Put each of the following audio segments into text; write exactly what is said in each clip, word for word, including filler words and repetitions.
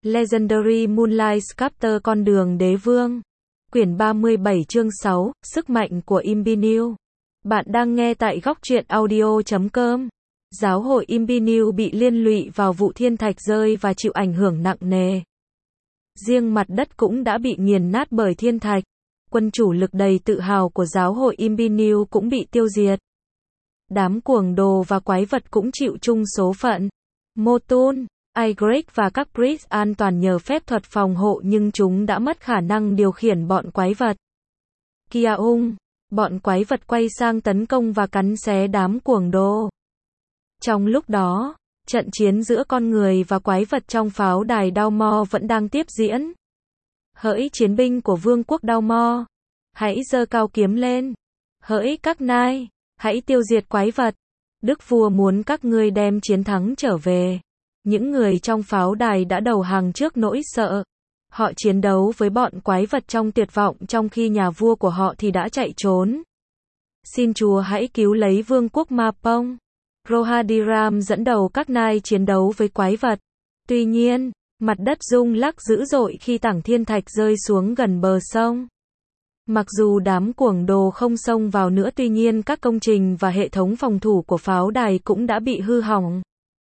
Legendary Moonlight Sculptor Con đường đế vương. Quyển ba mươi bảy chương sáu, Sức mạnh của Imbiniu. Bạn đang nghe tại góc truyện audio chấm com. Giáo hội Imbiniu bị liên lụy vào vụ thiên thạch rơi và chịu ảnh hưởng nặng nề. Riêng mặt đất cũng đã bị nghiền nát bởi thiên thạch. Quân chủ lực đầy tự hào của giáo hội Imbiniu cũng bị tiêu diệt. Đám cuồng đồ và quái vật cũng chịu chung số phận. Motun, Aigrek và các priest an toàn nhờ phép thuật phòng hộ nhưng chúng đã mất khả năng điều khiển bọn quái vật. Kiaung, bọn quái vật quay sang tấn công và cắn xé đám cuồng đồ. Trong lúc đó, trận chiến giữa con người và quái vật trong pháo đài Daumor vẫn đang tiếp diễn. Hỡi chiến binh của vương quốc Daumor, hãy giơ cao kiếm lên. Hỡi các nai, hãy tiêu diệt quái vật. Đức vua muốn các ngươi đem chiến thắng trở về. Những người trong pháo đài đã đầu hàng trước nỗi sợ. Họ chiến đấu với bọn quái vật trong tuyệt vọng trong khi nhà vua của họ thì đã chạy trốn. Xin Chúa hãy cứu lấy vương quốc Mapong. Rohadiram dẫn đầu các nai chiến đấu với quái vật. Tuy nhiên, mặt đất rung lắc dữ dội khi tảng thiên thạch rơi xuống gần bờ sông. Mặc dù đám cuồng đồ không xông vào nữa, tuy nhiên các công trình và hệ thống phòng thủ của pháo đài cũng đã bị hư hỏng.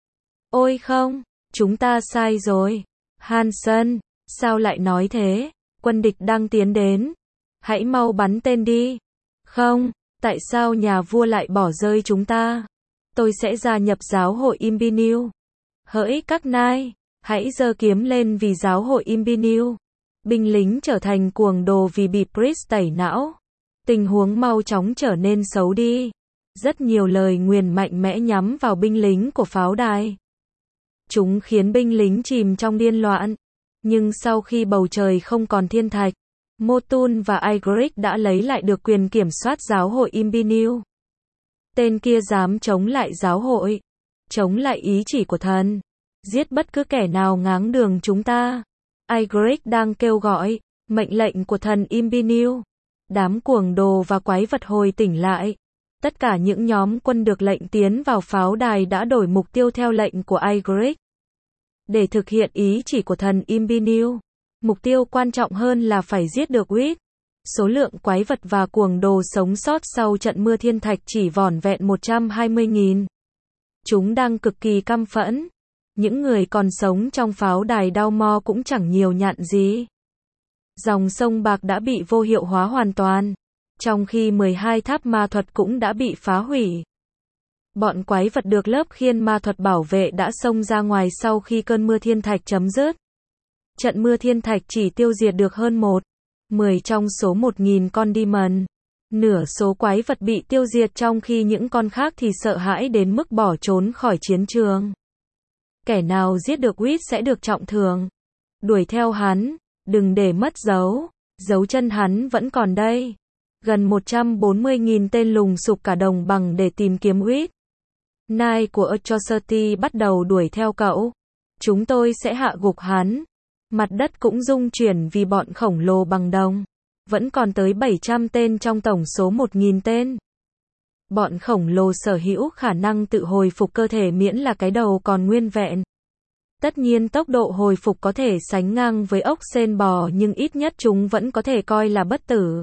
Ôi không, chúng ta sai rồi. Hansen, sao lại nói thế? Quân địch đang tiến đến. Hãy mau bắn tên đi. Không, tại sao nhà vua lại bỏ rơi chúng ta? Tôi sẽ gia nhập giáo hội Imbiniu. Hỡi các nai, hãy giơ kiếm lên vì giáo hội Imbiniu. Binh lính trở thành cuồng đồ vì bị priest tẩy não. Tình huống mau chóng trở nên xấu đi. Rất nhiều lời nguyền mạnh mẽ nhắm vào binh lính của pháo đài. Chúng khiến binh lính chìm trong điên loạn. Nhưng sau khi bầu trời không còn thiên thạch, Motun và Aigrek đã lấy lại được quyền kiểm soát giáo hội Imbiniu. Tên kia dám chống lại giáo hội, chống lại ý chỉ của thần, giết bất cứ kẻ nào ngáng đường chúng ta. Aigrek đang kêu gọi mệnh lệnh của thần Imbiniu. Đám cuồng đồ và quái vật hồi tỉnh lại. Tất cả những nhóm quân được lệnh tiến vào pháo đài đã đổi mục tiêu theo lệnh của Aigrek. Để thực hiện ý chỉ của thần Imbiniu, mục tiêu quan trọng hơn là phải giết được Wit. Số lượng quái vật và cuồng đồ sống sót sau trận mưa thiên thạch chỉ vỏn vẹn một trăm hai mươi nghìn. Chúng đang cực kỳ căm phẫn. Những người còn sống trong pháo đài Daumor cũng chẳng nhiều nhặn gì. Dòng sông bạc đã bị vô hiệu hóa hoàn toàn, trong khi mười hai tháp ma thuật cũng đã bị phá hủy. Bọn quái vật được lớp khiên ma thuật bảo vệ đã xông ra ngoài sau khi cơn mưa thiên thạch chấm dứt. Trận mưa thiên thạch chỉ tiêu diệt được hơn một mười trong số một nghìn con demon. Nửa số quái vật bị tiêu diệt trong khi những con khác thì sợ hãi đến mức bỏ trốn khỏi chiến trường. Kẻ nào giết được Wit sẽ được trọng thưởng. Đuổi theo hắn, đừng để mất dấu. Dấu chân hắn vẫn còn đây. Gần một trăm bốn mươi nghìn tên lùng sục cả đồng bằng để tìm kiếm Wit. Nai của Atrocity bắt đầu đuổi theo cậu. Chúng tôi sẽ hạ gục hắn. Mặt đất cũng rung chuyển vì bọn khổng lồ bằng đồng. Vẫn còn tới bảy trăm tên trong tổng số một nghìn tên. Bọn khổng lồ sở hữu khả năng tự hồi phục cơ thể miễn là cái đầu còn nguyên vẹn. Tất nhiên tốc độ hồi phục có thể sánh ngang với ốc sên bò nhưng ít nhất chúng vẫn có thể coi là bất tử.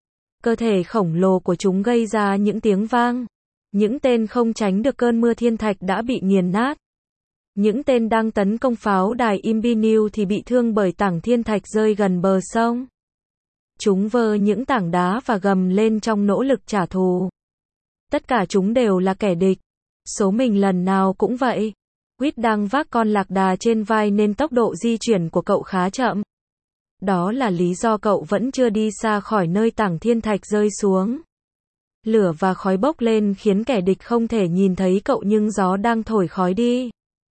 Cơ thể khổng lồ của chúng gây ra những tiếng vang. Những tên không tránh được cơn mưa thiên thạch đã bị nghiền nát. Những tên đang tấn công pháo đài Imbiniu thì bị thương bởi tảng thiên thạch rơi gần bờ sông. Chúng vơ những tảng đá và gầm lên trong nỗ lực trả thù. Tất cả chúng đều là kẻ địch. Số mình lần nào cũng vậy. Wit đang vác con lạc đà trên vai nên tốc độ di chuyển của cậu khá chậm. Đó là lý do cậu vẫn chưa đi xa khỏi nơi tảng thiên thạch rơi xuống. Lửa và khói bốc lên khiến kẻ địch không thể nhìn thấy cậu nhưng gió đang thổi khói đi.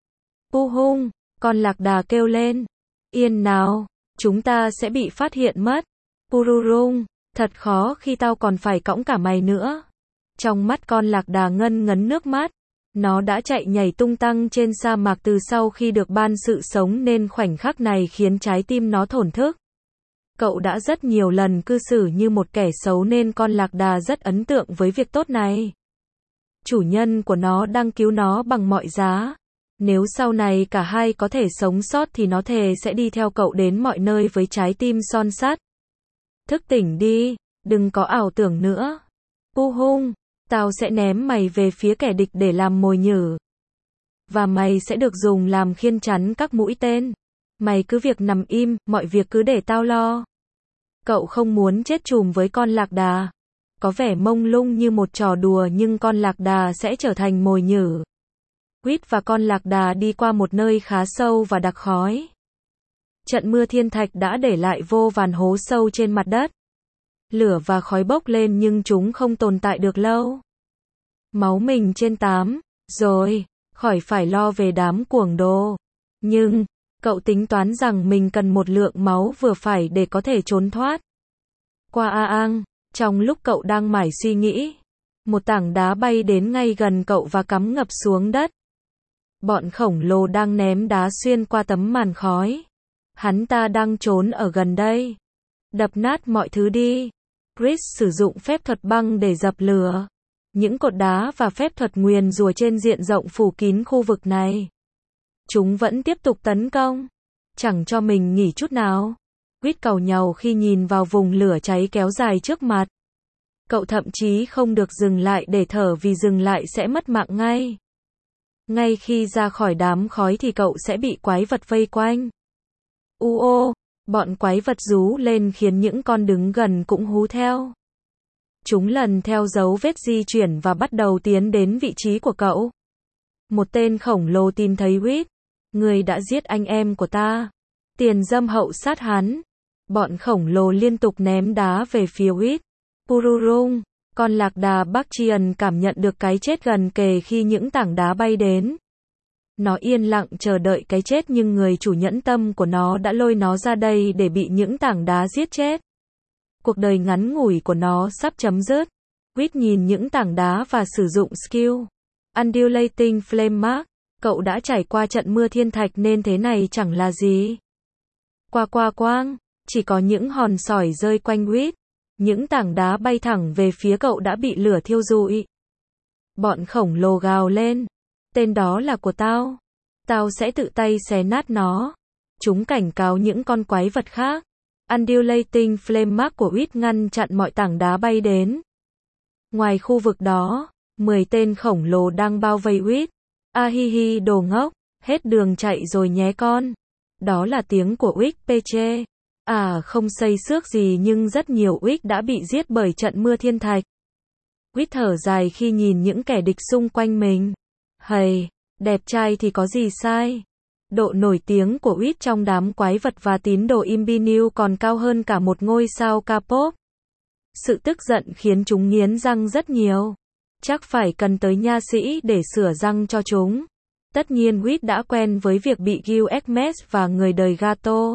Pu hung, con lạc đà kêu lên. Yên nào, chúng ta sẽ bị phát hiện mất. Pururung, thật khó khi tao còn phải cõng cả mày nữa. Trong mắt con lạc đà ngân ngấn nước mắt. Nó đã chạy nhảy tung tăng trên sa mạc từ sau khi được ban sự sống nên khoảnh khắc này khiến trái tim nó thổn thức. Cậu đã rất nhiều lần cư xử như một kẻ xấu nên con lạc đà rất ấn tượng với việc tốt này. Chủ nhân của nó đang cứu nó bằng mọi giá. Nếu sau này cả hai có thể sống sót thì nó thề sẽ đi theo cậu đến mọi nơi với trái tim son sắt. Thức tỉnh đi, đừng có ảo tưởng nữa. U hung, tao sẽ ném mày về phía kẻ địch để làm mồi nhử. Và mày sẽ được dùng làm khiên chắn các mũi tên. Mày cứ việc nằm im, mọi việc cứ để tao lo. Cậu không muốn chết chùm với con lạc đà. Có vẻ mông lung như một trò đùa nhưng con lạc đà sẽ trở thành mồi nhử. Quýt và con lạc đà đi qua một nơi khá sâu và đặc khói. Trận mưa thiên thạch đã để lại vô vàn hố sâu trên mặt đất. Lửa và khói bốc lên nhưng chúng không tồn tại được lâu. Máu mình trên tám, rồi, khỏi phải lo về đám cuồng đồ. Nhưng, cậu tính toán rằng mình cần một lượng máu vừa phải để có thể trốn thoát. Qua A Ang, trong lúc cậu đang mải suy nghĩ, một tảng đá bay đến ngay gần cậu và cắm ngập xuống đất. Bọn khổng lồ đang ném đá xuyên qua tấm màn khói. Hắn ta đang trốn ở gần đây. Đập nát mọi thứ đi. Chris sử dụng phép thuật băng để dập lửa. Những cột đá và phép thuật nguyền rủa trên diện rộng phủ kín khu vực này. Chúng vẫn tiếp tục tấn công. Chẳng cho mình nghỉ chút nào. Chris càu nhàu khi nhìn vào vùng lửa cháy kéo dài trước mặt. Cậu thậm chí không được dừng lại để thở vì dừng lại sẽ mất mạng ngay. Ngay khi ra khỏi đám khói thì cậu sẽ bị quái vật vây quanh. U ô, bọn quái vật rú lên khiến những con đứng gần cũng hú theo. Chúng lần theo dấu vết di chuyển và bắt đầu tiến đến vị trí của cậu. Một tên khổng lồ tìm thấy Whit. Người đã giết anh em của ta. Tiền dâm hậu sát hắn. Bọn khổng lồ liên tục ném đá về phía Whit. Pururung, con lạc đà Bakchian cảm nhận được cái chết gần kề khi những tảng đá bay đến. Nó yên lặng chờ đợi cái chết nhưng người chủ nhẫn tâm của nó đã lôi nó ra đây để bị những tảng đá giết chết. Cuộc đời ngắn ngủi của nó sắp chấm dứt. Whit nhìn những tảng đá và sử dụng skill Undulating Flame Mark. Cậu đã trải qua trận mưa thiên thạch nên thế này chẳng là gì. Qua qua quang, chỉ có những hòn sỏi rơi quanh Whit. Những tảng đá bay thẳng về phía cậu đã bị lửa thiêu rụi. Bọn khổng lồ gào lên. Tên đó là của tao. Tao sẽ tự tay xé nát nó. Chúng cảnh cáo những con quái vật khác. Undulating Flame Mark của Whit ngăn chặn mọi tảng đá bay đến. Ngoài khu vực đó, mười tên khổng lồ đang bao vây Whit. A hi hi đồ ngốc, hết đường chạy rồi nhé con. Đó là tiếng của Whit pê chê. À không xây xước gì nhưng rất nhiều Whit đã bị giết bởi trận mưa thiên thạch. Whit thở dài khi nhìn những kẻ địch xung quanh mình. Hầy, đẹp trai thì có gì sai. Độ nổi tiếng của Whit trong đám quái vật và tín đồ Imbiniu còn cao hơn cả một ngôi sao K-pop. Sự tức giận khiến chúng nghiến răng rất nhiều. Chắc phải cần tới nha sĩ để sửa răng cho chúng. Tất nhiên Whit đã quen với việc bị Gil Xmas và người đời Gato.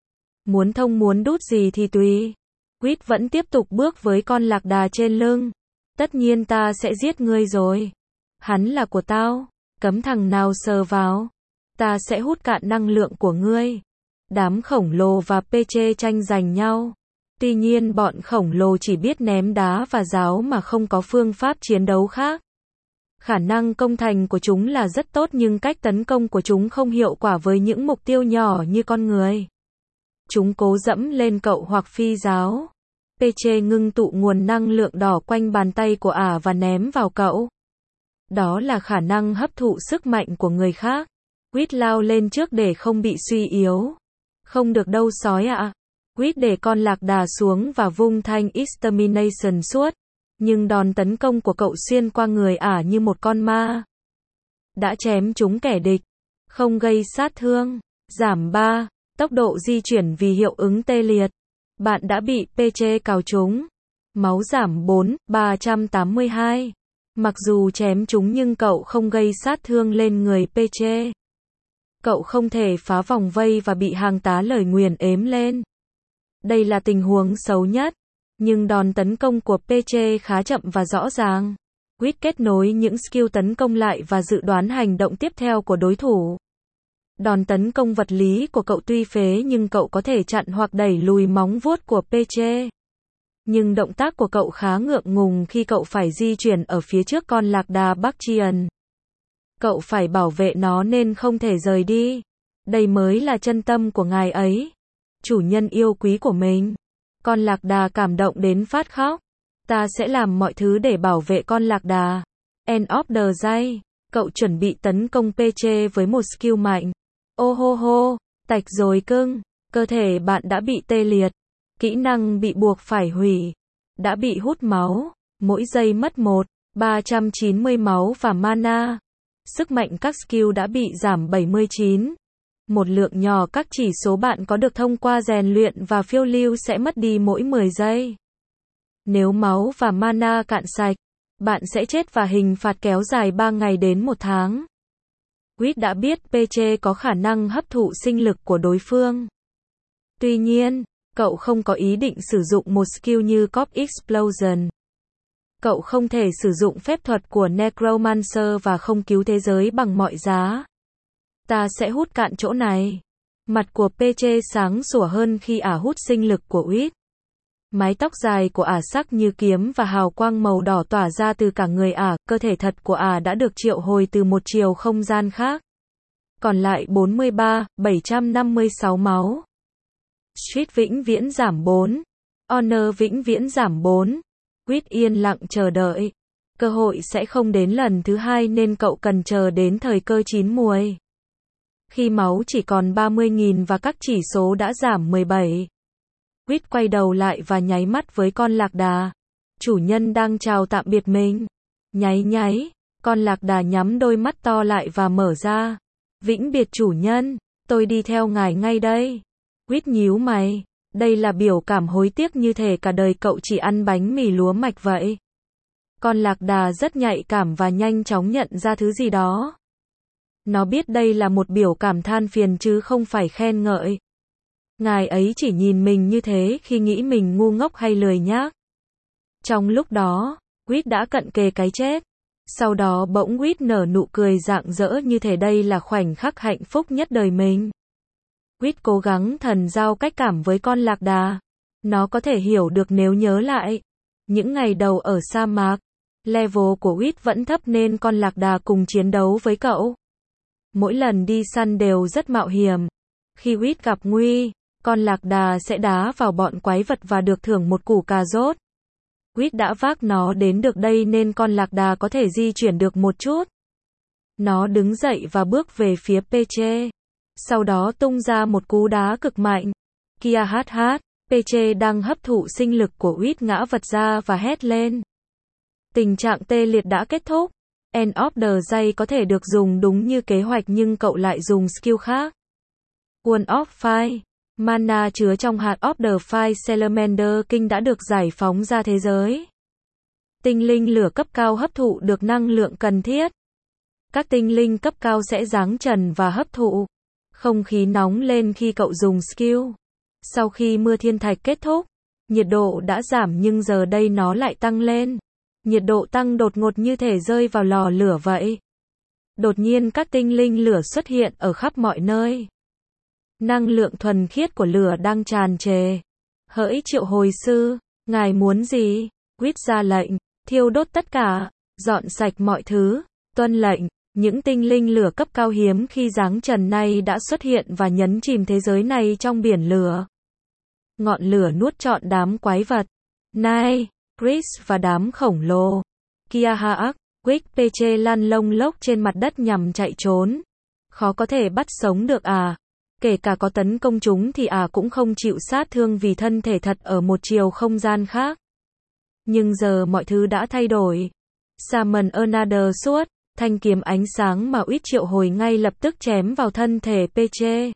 Muốn thông muốn đút gì thì tùy. Whit vẫn tiếp tục bước với con lạc đà trên lưng. Tất nhiên ta sẽ giết ngươi rồi. Hắn là của tao. Cấm thằng nào sờ vào. Ta sẽ hút cạn năng lượng của ngươi. Đám khổng lồ và pê chê tranh giành nhau. Tuy nhiên bọn khổng lồ chỉ biết ném đá và giáo mà không có phương pháp chiến đấu khác. Khả năng công thành của chúng là rất tốt nhưng cách tấn công của chúng không hiệu quả với những mục tiêu nhỏ như con người. Chúng cố dẫm lên cậu hoặc phi giáo. pê chê ngưng tụ nguồn năng lượng đỏ quanh bàn tay của ả và ném vào cậu. Đó là khả năng hấp thụ sức mạnh của người khác. Whit lao lên trước để không bị suy yếu. Không được đâu sói ạ. À. Whit để con lạc đà xuống và vung thanh Extermination suốt. Nhưng đòn tấn công của cậu xuyên qua người ả như một con ma. Đã chém trúng kẻ địch. Không gây sát thương. Giảm ba. Tốc độ di chuyển vì hiệu ứng tê liệt. Bạn đã bị pê chê cào trúng. Máu giảm bốn, ba trăm tám mươi hai. Mặc dù chém trúng nhưng cậu không gây sát thương lên người pê chê. Cậu không thể phá vòng vây và bị hàng tá lời nguyền ếm lên. Đây là tình huống xấu nhất. Nhưng đòn tấn công của pê chê khá chậm và rõ ràng. Whit kết nối những skill tấn công lại và dự đoán hành động tiếp theo của đối thủ. Đòn tấn công vật lý của cậu tuy phế nhưng cậu có thể chặn hoặc đẩy lùi móng vuốt của pê chê. Nhưng động tác của cậu khá ngượng ngùng khi cậu phải di chuyển ở phía trước con lạc đà Bakchian. Cậu phải bảo vệ nó nên không thể rời đi. Đây mới là chân tâm của ngài ấy. Chủ nhân yêu quý của mình. Con lạc đà cảm động đến phát khóc. Ta sẽ làm mọi thứ để bảo vệ con lạc đà. End of the day. Cậu chuẩn bị tấn công Peche với một skill mạnh. Ô hô hô, tạch rồi cưng. Cơ thể bạn đã bị tê liệt. Kỹ năng bị buộc phải hủy. Đã bị hút máu. Mỗi giây mất một, ba trăm chín mươi máu và mana. Sức mạnh các skill đã bị giảm bảy mươi chín. Một lượng nhỏ các chỉ số bạn có được thông qua rèn luyện và phiêu lưu sẽ mất đi mỗi mười giây. Nếu máu và mana cạn sạch, bạn sẽ chết và hình phạt kéo dài ba ngày đến một tháng. Quýt đã biết Peche có khả năng hấp thụ sinh lực của đối phương. Tuy nhiên, cậu không có ý định sử dụng một skill như Corpse Explosion. Cậu không thể sử dụng phép thuật của Necromancer và không cứu thế giới bằng mọi giá. Ta sẽ hút cạn chỗ này. Mặt của Peche sáng sủa hơn khi ả hút sinh lực của Quýt. Mái tóc dài của ả sắc như kiếm và hào quang màu đỏ tỏa ra từ cả người ả, cơ thể thật của ả đã được triệu hồi từ một chiều không gian khác. Còn lại bốn mươi ba nghìn bảy trăm năm mươi sáu máu. Street vĩnh viễn giảm bốn. Honor vĩnh viễn giảm bốn. Quýt yên lặng chờ đợi. Cơ hội sẽ không đến lần thứ hai nên cậu cần chờ đến thời cơ chín muồi. Khi máu chỉ còn ba mươi nghìn và các chỉ số đã giảm mười bảy. Quýt quay đầu lại và nháy mắt với con lạc đà. Chủ nhân đang chào tạm biệt mình. Nháy nháy, con lạc đà nhắm đôi mắt to lại và mở ra. Vĩnh biệt chủ nhân, tôi đi theo ngài ngay đây. Quýt nhíu mày. Đây là biểu cảm hối tiếc như thể cả đời cậu chỉ ăn bánh mì lúa mạch vậy. Con lạc đà rất nhạy cảm và nhanh chóng nhận ra thứ gì đó. Nó biết đây là một biểu cảm than phiền chứ không phải khen ngợi. Ngài ấy chỉ nhìn mình như thế khi nghĩ mình ngu ngốc hay lười nhác. Trong lúc đó, Quýt đã cận kề cái chết. Sau đó bỗng Quýt nở nụ cười rạng rỡ như thể đây là khoảnh khắc hạnh phúc nhất đời mình. Quýt cố gắng thần giao cách cảm với con lạc đà. Nó có thể hiểu được nếu nhớ lại. Những ngày đầu ở sa mạc, level của Quýt vẫn thấp nên con lạc đà cùng chiến đấu với cậu. Mỗi lần đi săn đều rất mạo hiểm. Khi Quýt gặp nguy, con lạc đà sẽ đá vào bọn quái vật và được thưởng một củ cà rốt. Quýt đã vác nó đến được đây nên con lạc đà có thể di chuyển được một chút. Nó đứng dậy và bước về phía Peche. Sau đó tung ra một cú đá cực mạnh. Kia hát hát, Peche đang hấp thụ sinh lực của Quýt ngã vật ra và hét lên. Tình trạng tê liệt đã kết thúc. End of the day có thể được dùng đúng như kế hoạch nhưng cậu lại dùng skill khác. Wall of Fire. Mana chứa trong hạt of the Fire Salamander King đã được giải phóng ra thế giới. Tinh linh lửa cấp cao hấp thụ được năng lượng cần thiết. Các tinh linh cấp cao sẽ giáng trần và hấp thụ. Không khí nóng lên khi cậu dùng skill. Sau khi mưa thiên thạch kết thúc, nhiệt độ đã giảm nhưng giờ đây nó lại tăng lên. Nhiệt độ tăng đột ngột như thể rơi vào lò lửa vậy. Đột nhiên các tinh linh lửa xuất hiện ở khắp mọi nơi. Năng lượng thuần khiết của lửa đang tràn trề. Hỡi triệu hồi sư, ngài muốn gì? Quýt ra lệnh, thiêu đốt tất cả, dọn sạch mọi thứ, tuân lệnh. Những tinh linh lửa cấp cao hiếm khi giáng trần này đã xuất hiện và nhấn chìm thế giới này trong biển lửa. Ngọn lửa nuốt trọn đám quái vật. Nai, Chris và đám khổng lồ. Kia Haak, Quick Peche lăn lông lốc trên mặt đất nhằm chạy trốn. Khó có thể bắt sống được à. Kể cả có tấn công chúng thì à cũng không chịu sát thương vì thân thể thật ở một chiều không gian khác. Nhưng giờ mọi thứ đã thay đổi. Summon Another Sword, thanh kiếm ánh sáng mà Quýt triệu hồi ngay lập tức chém vào thân thể Peche.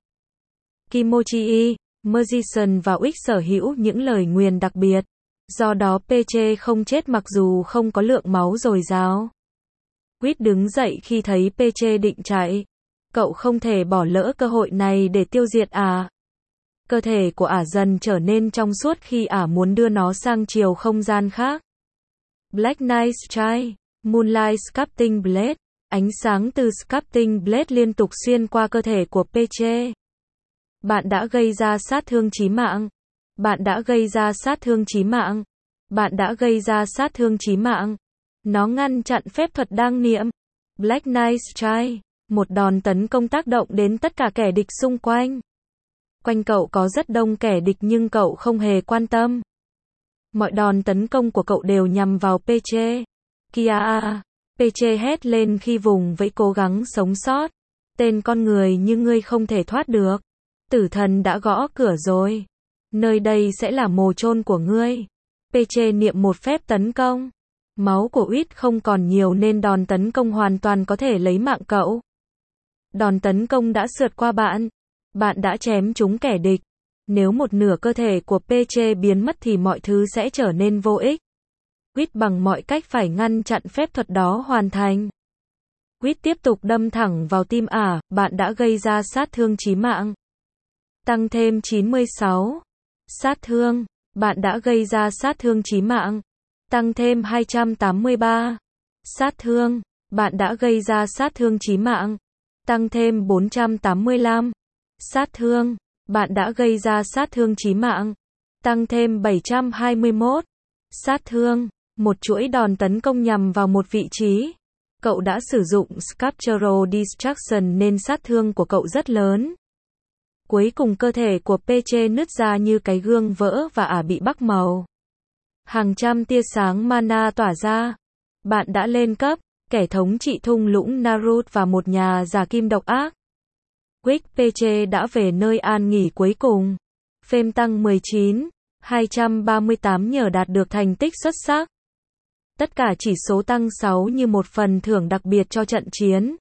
Kimochi, Magician và Quýt sở hữu những lời nguyền đặc biệt. Do đó Peche không chết mặc dù không có lượng máu dồi dào. Quýt đứng dậy khi thấy Peche định chạy. Cậu không thể bỏ lỡ cơ hội này để tiêu diệt ả. Cơ thể của ả dần trở nên trong suốt khi ả muốn đưa nó sang chiều không gian khác. Black Knight Strike, Moonlight Sculpting Blade. Ánh sáng từ Sculpting Blade liên tục xuyên qua cơ thể của Peche. Bạn đã gây ra sát thương chí mạng. Bạn đã gây ra sát thương chí mạng. Bạn đã gây ra sát thương chí mạng. Nó ngăn chặn phép thuật đang niệm. Black Knight Strike. Một đòn tấn công tác động đến tất cả kẻ địch xung quanh. Quanh cậu có rất đông kẻ địch nhưng cậu không hề quan tâm. Mọi đòn tấn công của cậu đều nhằm vào Peche. Kia! Peche hét lên khi vùng vẫy cố gắng sống sót. Tên con người như ngươi không thể thoát được. Tử thần đã gõ cửa rồi. Nơi đây sẽ là mồ chôn của ngươi. Peche niệm một phép tấn công. Máu của Uýt không còn nhiều nên đòn tấn công hoàn toàn có thể lấy mạng cậu. Đòn tấn công đã sượt qua bạn. Bạn đã chém trúng kẻ địch. Nếu một nửa cơ thể của Peche biến mất thì mọi thứ sẽ trở nên vô ích. Uýt bằng mọi cách phải ngăn chặn phép thuật đó hoàn thành. Uýt tiếp tục đâm thẳng vào tim ả, bạn đã gây ra sát thương chí mạng. Tăng thêm chín mươi sáu. Sát thương, bạn đã gây ra sát thương chí mạng. Tăng thêm hai trăm tám mươi ba. Sát thương, bạn đã gây ra sát thương chí mạng. Tăng thêm bốn trăm tám mươi lăm. Sát thương, bạn đã gây ra sát thương chí mạng. Tăng thêm bảy trăm hai mươi mốt. Sát thương, một chuỗi đòn tấn công nhằm vào một vị trí. Cậu đã sử dụng Sculptural Destruction nên sát thương của cậu rất lớn. Cuối cùng cơ thể của Peche nứt ra như cái gương vỡ và ả bị bắc màu. Hàng trăm tia sáng mana tỏa ra. Bạn đã lên cấp, kẻ thống trị thung lũng Narut và một nhà giả kim độc ác. Quick Peche đã về nơi an nghỉ cuối cùng. Phêm tăng mười chín, hai trăm ba mươi tám nhờ đạt được thành tích xuất sắc. Tất cả chỉ số tăng sáu như một phần thưởng đặc biệt cho trận chiến.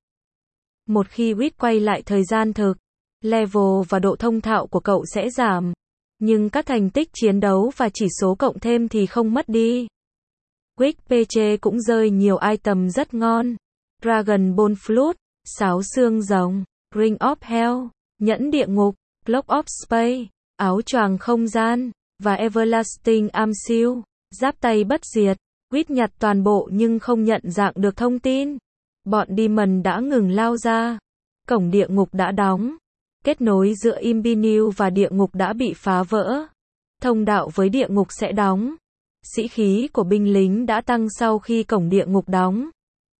Một khi Uýt quay lại thời gian thực, level và độ thông thạo của cậu sẽ giảm. Nhưng các thành tích chiến đấu và chỉ số cộng thêm thì không mất đi. Quick Peche cũng rơi nhiều item rất ngon. Dragon Ball Flute, sáo xương rồng, Ring of Hell, nhẫn địa ngục, Cloak of Space, áo choàng không gian, và Everlasting Arm Shield, giáp tay bất diệt. Uýt nhặt toàn bộ nhưng không nhận dạng được thông tin. Bọn Demon đã ngừng lao ra. Cổng địa ngục đã đóng. Kết nối giữa Imbiniu và địa ngục đã bị phá vỡ. Thông đạo với địa ngục sẽ đóng. Sĩ khí của binh lính đã tăng sau khi cổng địa ngục đóng.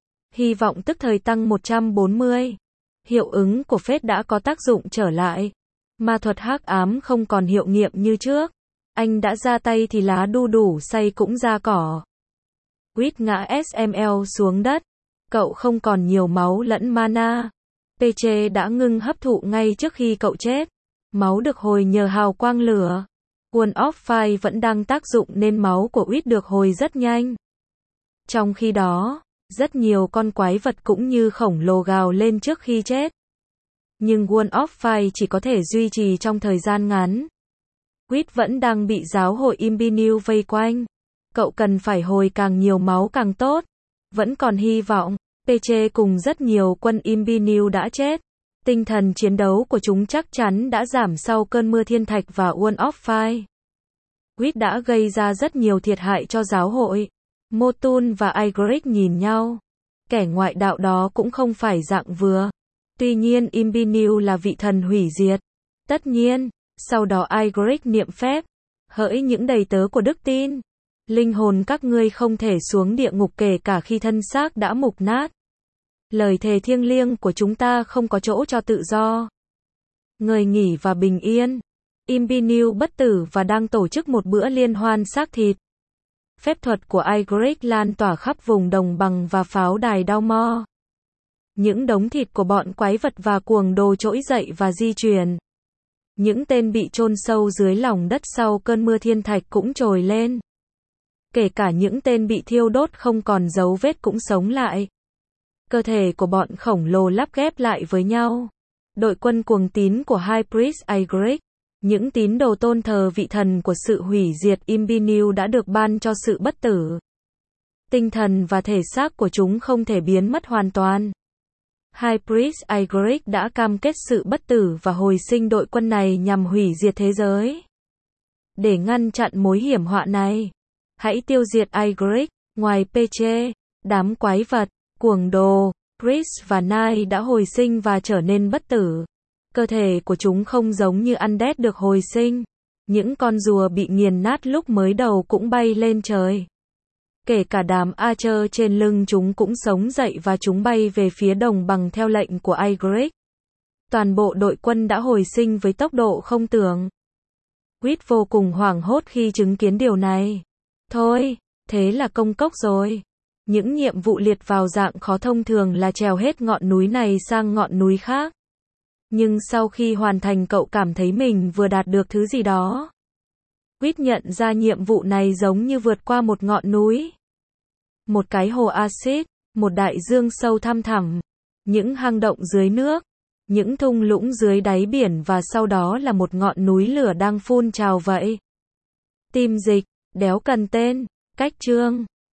Hy vọng tức thời tăng một trăm bốn mươi. Hiệu ứng của phết đã có tác dụng trở lại. Ma thuật hắc ám không còn hiệu nghiệm như trước. Anh đã ra tay thì lá đu đủ say cũng ra cỏ. Uýt ngã ét em lờ xuống đất. Cậu không còn nhiều máu lẫn mana. Peche đã ngưng hấp thụ ngay trước khi cậu chết. Máu được hồi nhờ hào quang lửa. Wall of Fire vẫn đang tác dụng nên máu của Uýt được hồi rất nhanh. Trong khi đó, rất nhiều con quái vật cũng như khổng lồ gào lên trước khi chết. Nhưng Wall of Fire chỉ có thể duy trì trong thời gian ngắn. Uýt vẫn đang bị giáo hội Imbiniu vây quanh. Cậu cần phải hồi càng nhiều máu càng tốt. Vẫn còn hy vọng. Peche cùng rất nhiều quân Imbiniu đã chết. Tinh thần chiến đấu của chúng chắc chắn đã giảm sau cơn mưa thiên thạch và Wall of Fire. Uýt đã gây ra rất nhiều thiệt hại cho giáo hội. Motun và Igrik nhìn nhau. Kẻ ngoại đạo đó cũng không phải dạng vừa. Tuy nhiên Imbiniu là vị thần hủy diệt. Tất nhiên, sau đó Igrik niệm phép. Hỡi những đầy tớ của đức tin. Linh hồn các ngươi không thể xuống địa ngục kể cả khi thân xác đã mục nát. Lời thề thiêng liêng của chúng ta không có chỗ cho tự do. Người nghỉ và bình yên. Imbiniu bất tử và đang tổ chức một bữa liên hoan xác thịt. Phép thuật của Igrik lan tỏa khắp vùng đồng bằng và pháo đài Daumor. Những đống thịt của bọn quái vật và cuồng đồ trỗi dậy và di chuyển. Những tên bị chôn sâu dưới lòng đất sau cơn mưa thiên thạch cũng trồi lên. Kể cả những tên bị thiêu đốt không còn dấu vết cũng sống lại. Cơ thể của bọn khổng lồ lắp ghép lại với nhau. Đội quân cuồng tín của High Priest Igrik, những tín đồ tôn thờ vị thần của sự hủy diệt Imbiniu đã được ban cho sự bất tử. Tinh thần và thể xác của chúng không thể biến mất hoàn toàn. High Priest Igrik đã cam kết sự bất tử và hồi sinh đội quân này nhằm hủy diệt thế giới. Để ngăn chặn mối hiểm họa này, hãy tiêu diệt Igrik. Ngoài Peche, đám quái vật, cuồng đồ, Priest và Knight đã hồi sinh và trở nên bất tử. Cơ thể của chúng không giống như Undead được hồi sinh. Những con rùa bị nghiền nát lúc mới đầu cũng bay lên trời. Kể cả đám Archer trên lưng chúng cũng sống dậy và chúng bay về phía đồng bằng theo lệnh của Ygritte. Toàn bộ đội quân đã hồi sinh với tốc độ không tưởng. Quýt vô cùng hoảng hốt khi chứng kiến điều này. Thôi, thế là công cốc rồi. Những nhiệm vụ liệt vào dạng khó thông thường là trèo hết ngọn núi này sang ngọn núi khác. Nhưng sau khi hoàn thành cậu cảm thấy mình vừa đạt được thứ gì đó. Quýt nhận ra nhiệm vụ này giống như vượt qua một ngọn núi. Một cái hồ axit, một đại dương sâu thăm thẳm, những hang động dưới nước, những thung lũng dưới đáy biển và sau đó là một ngọn núi lửa đang phun trào vậy. Tim dịch, đéo cần tên, cách chương.